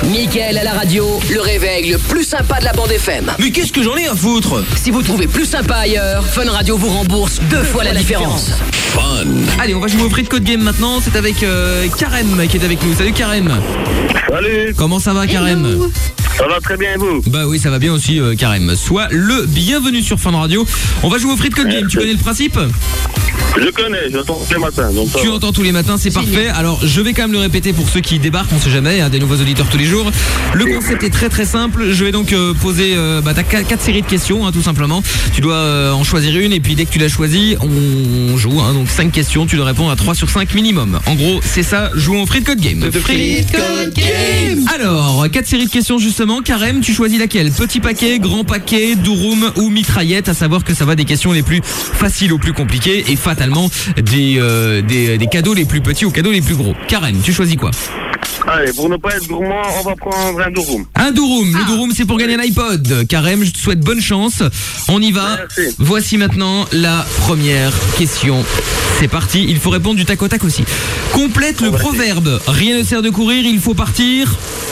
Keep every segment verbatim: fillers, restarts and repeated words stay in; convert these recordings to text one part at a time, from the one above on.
Mickaël à la radio, le réveil le plus sympa de la bande F M. Mais qu'est-ce que j'en ai à foutre? Si vous trouvez plus sympa ailleurs, Fun Radio vous rembourse deux fois la différence. Fun. Allez, on va jouer au Free Code Game maintenant. C'est avec euh, Karem qui est avec nous. Salut Karem. Salut. Comment ça va Karem? Hello. Ça va très bien et vous? Bah oui, ça va bien aussi euh, Karem. Sois le bienvenu sur Fun Radio. On va jouer au Free Code Game. Tu connais le principe? Je connais, j'entends tous les matins. Donc tu entends tous les matins, c'est parfait. Alors je vais quand même le répéter pour ceux qui débarquent, on sait jamais, hein, des nouveaux auditeurs tous les jours. Le concept est très très simple. Je vais donc euh, poser euh, bah, t'as quatre séries de questions hein, tout simplement. Tu dois euh, en choisir une et puis dès que tu l'as choisie, on joue hein, donc cinq questions, tu dois répondre à trois sur cinq minimum. En gros c'est ça, jouons au Free Code Game. Free Code Game. Alors, quatre séries de questions justement. Karem, tu choisis laquelle? Petit paquet, grand paquet, douroum ou mitraillette? À savoir que ça va des questions les plus faciles aux plus compliquées et fatalement des, euh, des, des cadeaux les plus petits aux cadeaux les plus gros. Karem, tu choisis quoi? Allez, pour ne pas être gourmand, on va prendre un douroum. Un douroum, le douroum c'est pour gagner un iPod. Karem, je te souhaite bonne chance. On y va. Merci. Voici maintenant la première question. C'est parti, il faut répondre du tac au tac aussi. Complète le proverbe. Rien ne sert de courir, il faut partir.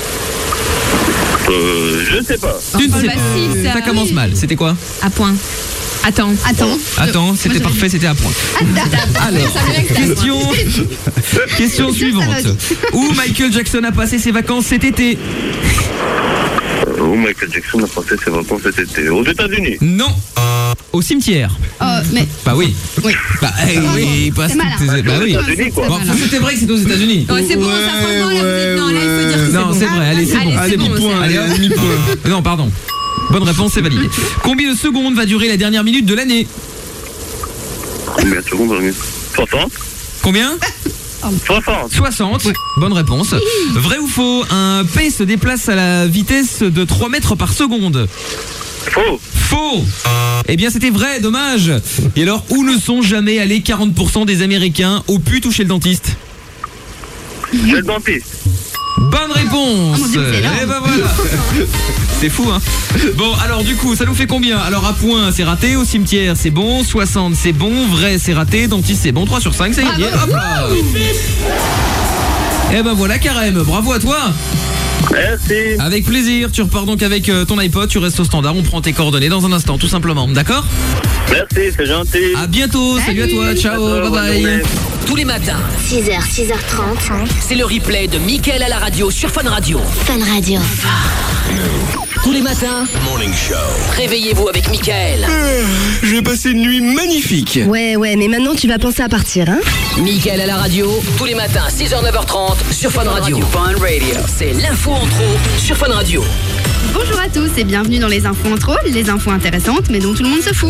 Euh, je sais pas. Tu ne sais bah pas. si, ça- Ça commence mal. C'était quoi? À point. Attends. Attends. Attends, c'était Moi, parfait, c'était à point. Alors, Ça me laisse la question, question suivante. Où Michael Jackson a passé ses vacances cet été? Euh, Où Michael Jackson a passé ses vacances cet été? Aux États-Unis. Non. Au cimetière. Oh, mais. Bah oui. Oui. Bah eh oui, parce C'est malin. que bah Aux oui. États-Unis, quoi. Bon, enfin, c'était vrai que c'était aux États-Unis. Non, c'est bon, ça franchement, là, vous êtes- non, là, il faut dire que c'est Non, bon. c'est vrai, allez, c'est bon. Allez, c'est bon, demi-point, c'est allez, bon. un demi-point. Non, pardon. Bonne réponse, c'est validé. Combien de secondes va durer la dernière minute de l'année? Combien de secondes? soixante. Combien? soixante. soixante. Bonne réponse. Vrai ou faux? Un P se déplace à la vitesse de trois mètres par seconde. Faux. Faux. Eh bien c'était vrai, dommage. Et alors où ne sont jamais allés quarante pour cent des Américains? Au pute ou chez le dentiste? Chez le dentiste. Bonne réponse. Oh mon Dieu, c'est énorme. Et ben voilà. C'est fou hein. Bon alors du coup ça nous fait combien? Alors à point c'est raté, au cimetière c'est bon, soixante c'est bon, vrai c'est raté, dentiste c'est bon, trois sur cinq c'est gagné. Hop là. Et ben voilà Karem, bravo à toi. Merci. Avec plaisir, tu repars donc avec euh, ton iPod, tu restes au standard, on prend tes coordonnées dans un instant tout simplement, d'accord? Merci, c'est gentil. À bientôt, salut, à toi, ciao, Bonne bye bye. journée. Tous les matins, six heures, six heures trente. c'est le replay de Mickaël à la radio sur Fun Radio. Fun Radio. Tous les matins, Morning Show. réveillez-vous avec Mickaël. Je vais passer une nuit magnifique. Ouais, ouais, mais maintenant tu vas penser à partir, hein? Mickaël à la radio, tous les matins, six heures, neuf heures trente sur Fun Radio. Fun Radio, c'est l'info en trop sur Fun Radio. Bonjour à tous et bienvenue dans les infos en trop, les infos intéressantes mais dont tout le monde se fout.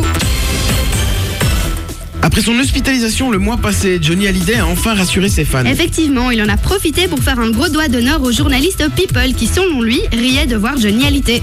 Après son hospitalisation le mois passé, Johnny Hallyday a enfin rassuré ses fans. Effectivement, il en a profité pour faire un gros doigt d'honneur au journaliste People qui, selon lui, riait de voir Johnny Hallyday.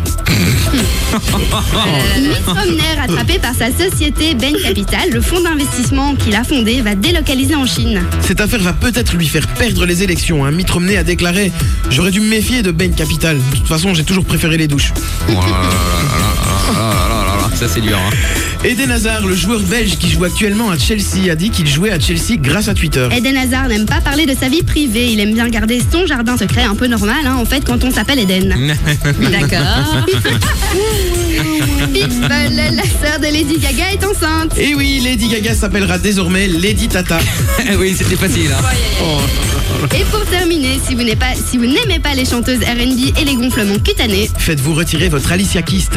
euh, Mitt Romney, rattrapé par sa société Bain Capital, le fonds d'investissement qu'il a fondé, va délocaliser en Chine. Cette affaire va peut-être lui faire perdre les élections. Hein. Mitt Romney a déclaré « J'aurais dû me méfier de Bain Capital. De toute façon, j'ai toujours préféré les douches. Oh là là là là là là là là, ça c'est dur hein. » Eden Hazard, le joueur belge qui joue actuellement à Chelsea, a dit qu'il jouait à Chelsea grâce à Twitter. Eden Hazard n'aime pas parler de sa vie privée, il aime bien garder son jardin secret, un peu normal hein, en fait quand on s'appelle Eden. D'accord. Pitbull, la sœur de Lady Gaga, est enceinte. Et oui, Lady Gaga s'appellera désormais Lady Tata. Oui, c'était facile hein. Et pour terminer, si vous n'aimez pas, si vous n'aimez pas les chanteuses R and B et les gonflements cutanés, Faites-vous retirer votre Alicia Keys.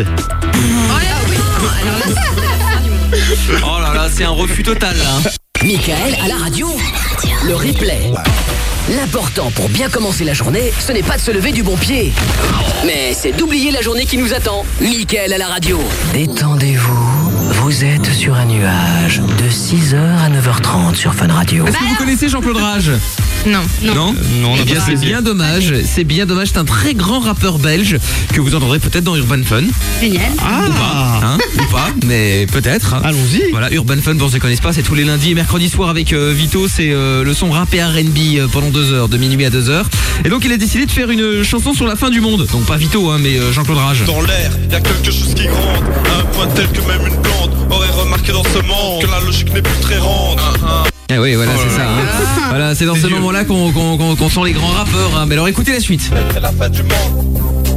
Oh là là, c'est un refus total là hein. Mickaël à la radio, le replay. L'important pour bien commencer la journée, ce n'est pas de se lever du bon pied, mais c'est d'oublier la journée qui nous attend. Mickaël à la radio. Détendez-vous, vous êtes sur un nuage de six heures à neuf heures trente sur Fun Radio. Est-ce que vous connaissez Jean-Claude Rage? non, non. Non, non, eh bien c'est bien dommage, c'est bien dommage, c'est un très grand rappeur belge que vous entendrez peut-être dans Urban Fun. Génial. Ou pas, hein, ou pas, mais peut-être. hein. Allons-y. Voilà, Urban Fun, pour ceux qui ne connaissent pas, c'est tous les lundis et mercredis soirs avec euh, Vito, c'est euh, le son rap et R and B euh, pendant deux heures, de minuit à deux heures. Et donc il a décidé de faire une chanson sur la fin du monde, donc pas Vito, hein, mais euh, Jean-Claude Rage. Dans l'air, y a quelque chose qui gronde, à un point tel que même une plante aurait remarqué dans ce monde que la logique n'est plus très ronde. Ah oui, voilà, Oh c'est là ça. là. Hein. Voilà, c'est dans C'est ce dur. moment-là qu'on qu'on, qu'on, qu'on sent les grands rappeurs. Hein. Mais alors écoutez la suite. C'est la fin du monde.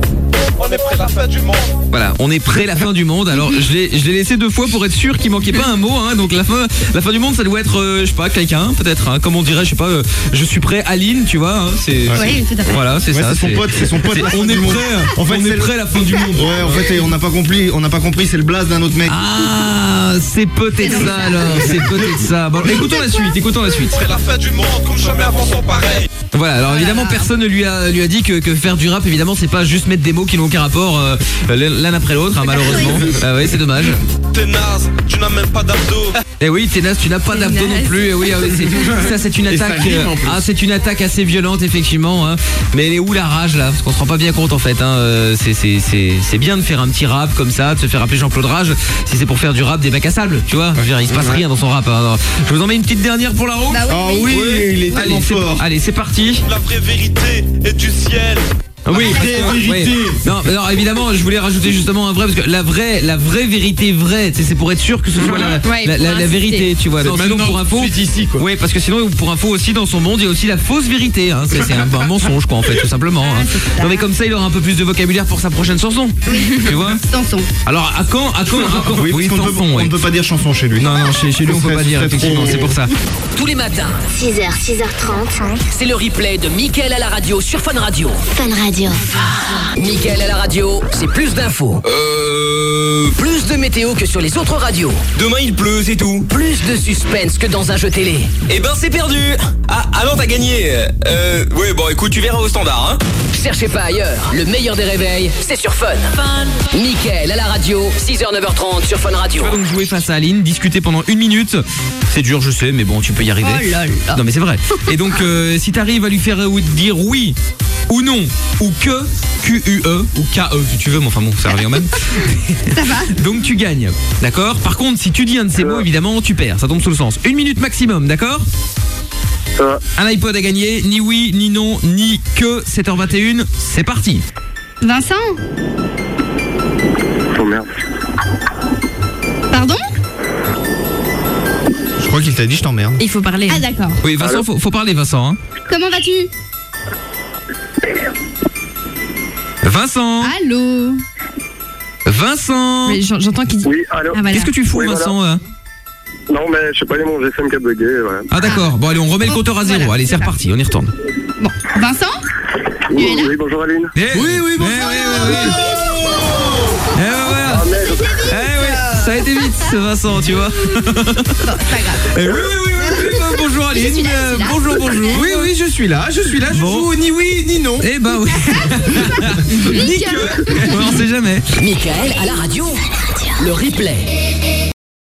On est près de la fin du monde. Voilà, on est près la fin du monde. Alors je l'ai je l'ai laissé deux fois pour être sûr qu'il manquait pas un mot. Hein. Donc la fin la fin du monde, ça doit être, euh, je sais pas, quelqu'un peut-être. Hein. Comme on dirait, je sais pas, euh, je suis prêt, Aline, tu vois. Hein. C'est Oui, tout à fait. voilà, c'est Ouais, ça. c'est son pote, c'est son pote, c'est- la fin On du est monde. prêt. En fait, on c'est est le- prêt la fin du monde. Ouais, en fait, on n'a pas compris, on n'a pas compris, c'est le blaze d'un autre mec. Ah, c'est peut-être ça alors. C'est peut-être ça. Bon, écoutons la suite. Écoutons la suite. C'est la fin du monde comme jamais avant son pareil. Voilà, alors évidemment personne ne lui a lui a dit que, que faire du rap évidemment c'est pas juste mettre des mots qui n'ont aucun rapport euh, l'un après l'autre hein, malheureusement. Ah ouais, c'est dommage. T'es naze, tu n'as même pas d'abdos. Eh oui, t'es naze, tu n'as pas T'es d'abdos non naze. plus. Eh oui, ah oui, c'est- ça c'est une Et ça attaque. rime, en euh, plus. ah, c'est une attaque assez violente effectivement. Hein. Mais elle est où la rage là? Parce qu'on se rend pas bien compte en fait. Hein. Euh, C'est c'est c'est c'est bien de faire un petit rap comme ça, de se faire appeler Jean-Claude Rage. Si c'est pour faire du rap des bacs à sable, tu vois. Je veux dire, il se passe rien dans son rap. Hein. Alors, je vous en mets une petite dernière pour la route. Bah Ah oui, il est Allez, tellement c'est fort. allez, c'est parti. La vraie vérité est du ciel. Oui, Vraie parce que- vérité. oui. Non, mais non, évidemment, je voulais rajouter justement un vrai parce que la vraie, la vraie vérité vraie, tu sais, c'est pour être sûr que ce soit la, Ouais, la, pour la- la insister. vérité, tu vois. C'est Non, sinon, maintenant pour info, tout de suite ici, quoi. Oui, parce que sinon, pour info aussi dans son monde, il y a aussi la fausse vérité. Hein. C'est c'est un, un mensonge, quoi, en fait, tout simplement. Hein. Non, mais comme ça, il aura un peu plus de vocabulaire pour sa prochaine chanson. Tu vois. Samson. Alors, à quand, à quand, à quand Oui, parce qu'on ne peut- chanson, on ouais. ne peut pas dire chanson chez lui. Non, non, chez, chez lui, on Ce peut serait- pas ce dire, serait effectivement, trop- c'est pour ça. Tous les matins, six heures, six heures trente. c'est le replay de Mickaël à la radio sur Fun Radio. Fun Radio. Mickaël à la radio, c'est plus d'infos. Euh... Plus de météo que sur les autres radios. Demain il pleut, c'est tout. Plus de suspense que dans un jeu télé. Eh ben c'est perdu. Ah, ah non, t'as gagné. Euh... Ouais, bon écoute, tu verras au standard, hein. Cherchez pas ailleurs, le meilleur des réveils, c'est sur Fun. Fun. Mickaël à la radio, six heures neuf heures trente sur Fun Radio. Tu vas donc jouer face à Aline, discuter pendant une minute. C'est dur, je sais, mais bon, tu peux y arriver. Oh là là. Non, mais c'est vrai. Et donc, euh, si t'arrives à lui faire euh, dire oui ou non, ou que, Q U E, ou K E, si tu veux, mais enfin bon, ça revient au même. Ça va. Donc tu gagnes, d'accord? Par contre, si tu dis un de ces mots, évidemment, tu perds. Ça tombe sous le sens. Une minute maximum, d'accord? Ça va. Un iPod à gagner, ni oui, ni non, ni que. sept heures vingt et une, c'est parti. Vincent. Oh merde. Pardon? Je crois qu'il t'a dit je t'emmerde. Il faut parler. Ah d'accord. Oui, Vincent, faut, faut parler, Vincent. Hein. Comment vas-tu? Vincent Allô. Vincent Mais j'en- J'entends qu'il dit. Oui, allô. Ah, voilà. Qu'est-ce que tu fous, Oui, voilà. Vincent hein Non, mais je sais pas, il y a mon G S M qui a bugué, voilà. Ah d'accord, bon allez, on remet le Oh, compteur à zéro. voilà, Allez, c'est c'est ça. reparti, on y retourne. Bon, Vincent. Oui, es là oui, bonjour Aline. Eh, Oui, oui, bonjour. eh, oui, oui, oui. Eh, ouais, voilà. Ah merde. Eh oui, ça a été vite, ce Vincent, tu vois. Bon, c'est pas grave. Eh oui, oui, oui, oui, oui, bah, bonjour Aline, Je suis là, je suis là. euh, bonjour, bonjour. Oui, oui, je suis là, je suis là, je Bon. joue ni oui ni non. Eh ben oui. Ni que. On sait jamais. Mickaël à la radio, le replay.